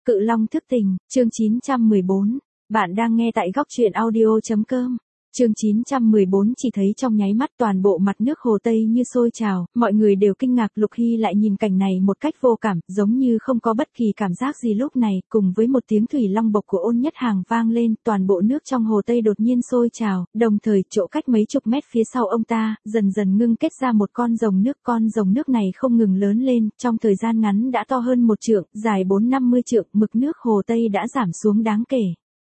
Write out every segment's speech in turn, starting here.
Cự Long thức tỉnh, chương 914. Bạn đang nghe tại góc truyện audio.com. Chương 914 chỉ thấy trong nháy mắt toàn bộ mặt nước Hồ Tây như sôi trào, mọi người đều kinh ngạc. Lục Hy lại nhìn cảnh này một cách vô cảm, giống như không có bất kỳ cảm giác gì lúc này, cùng với một tiếng thủy long bộc của Ôn Nhất Hàng vang lên, toàn bộ nước trong Hồ Tây đột nhiên sôi trào, đồng thời chỗ cách mấy chục mét phía sau ông ta, dần dần ngưng kết ra một con rồng nước này không ngừng lớn lên, trong thời gian ngắn đã to hơn 1 trượng, dài 4-50 trượng, mực nước Hồ Tây đã giảm xuống đáng kể.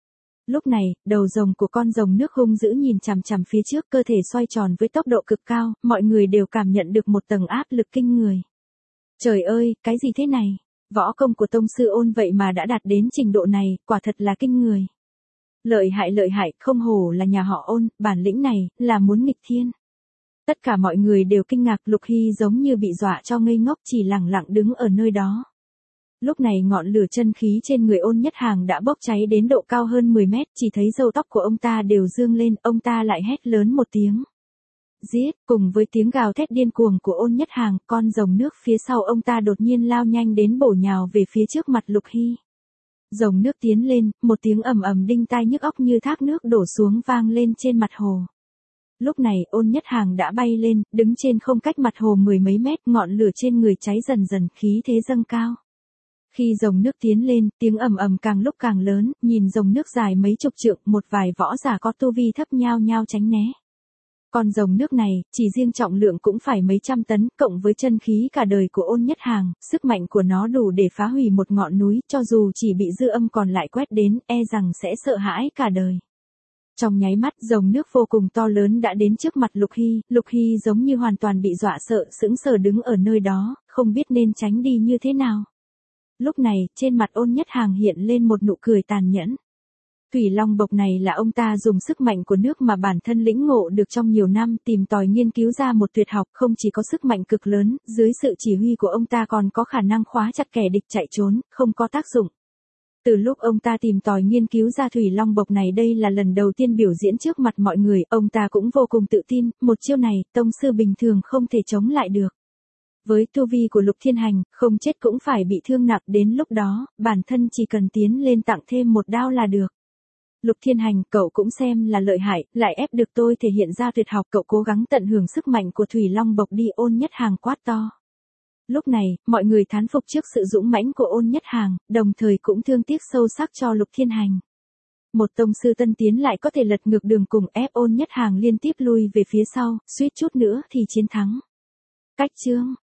Lúc này, đầu rồng của con rồng nước hung dữ nhìn chằm chằm phía trước, cơ thể xoay tròn với tốc độ cực cao, mọi người đều cảm nhận được một tầng áp lực kinh người. Trời ơi, cái gì thế này? Võ công của tông sư Ôn vậy mà đã đạt đến trình độ này, quả thật là kinh người. Lợi hại, không hổ là nhà họ Ôn, bản lĩnh này, là muốn nghịch thiên. Tất cả mọi người đều kinh ngạc. Lục Hy giống như bị dọa cho ngây ngốc, chỉ lẳng lặng đứng ở nơi đó. Lúc này ngọn lửa chân khí trên người Ôn Nhất Hàng đã bốc cháy đến độ cao hơn 10 mét, chỉ thấy râu tóc của ông ta đều dương lên, ông ta lại hét lớn một tiếng. Giết, cùng với tiếng gào thét điên cuồng của Ôn Nhất Hàng, con rồng nước phía sau ông ta đột nhiên lao nhanh đến bổ nhào về phía trước mặt Lục Hy. Rồng nước tiến lên, một tiếng ầm ầm đinh tai nhức óc như thác nước đổ xuống vang lên trên mặt hồ. Lúc này Ôn Nhất Hàng đã bay lên, đứng trên không cách mặt hồ 10 mấy mét, ngọn lửa trên người cháy dần dần, khí thế dâng cao. Khi rồng nước tiến lên, tiếng ầm ầm càng lúc càng lớn, nhìn rồng nước dài mấy chục trượng, một vài võ giả có tu vi thấp nhao nhao tránh né. Con rồng nước này, chỉ riêng trọng lượng cũng phải mấy trăm tấn, cộng với chân khí cả đời của Ôn Nhất Hàng, sức mạnh của nó đủ để phá hủy một ngọn núi, cho dù chỉ bị dư âm còn lại quét đến, e rằng sẽ sợ hãi cả đời. Trong nháy mắt, rồng nước vô cùng to lớn đã đến trước mặt Lục Hy giống như hoàn toàn bị dọa sợ, sững sờ đứng ở nơi đó, không biết nên tránh đi như thế nào. Lúc này, trên mặt Ôn Nhất Hàng hiện lên một nụ cười tàn nhẫn. Thủy long bộc này là ông ta dùng sức mạnh của nước mà bản thân lĩnh ngộ được trong nhiều năm, tìm tòi nghiên cứu ra một tuyệt học, không chỉ có sức mạnh cực lớn, dưới sự chỉ huy của ông ta còn có khả năng khóa chặt kẻ địch chạy trốn, không có tác dụng. Từ lúc ông ta tìm tòi nghiên cứu ra thủy long bộc này, đây là lần đầu tiên biểu diễn trước mặt mọi người, ông ta cũng vô cùng tự tin, một chiêu này, tông sư bình thường không thể chống lại được. Với tu vi của Lục Thiên Hành, không chết cũng phải bị thương nặng, đến lúc đó, bản thân chỉ cần tiến lên tặng thêm một đao là được. Lục Thiên Hành, cậu cũng xem là lợi hại, lại ép được tôi thể hiện ra tuyệt học, cậu cố gắng tận hưởng sức mạnh của Thủy Long bộc đi, Ôn Nhất Hàng quát to. Lúc này, mọi người thán phục trước sự dũng mãnh của Ôn Nhất Hàng, đồng thời cũng thương tiếc sâu sắc cho Lục Thiên Hành. Một tông sư tân tiến lại có thể lật ngược đường cùng, ép Ôn Nhất Hàng liên tiếp lui về phía sau, suýt chút nữa thì chiến thắng. Cách chương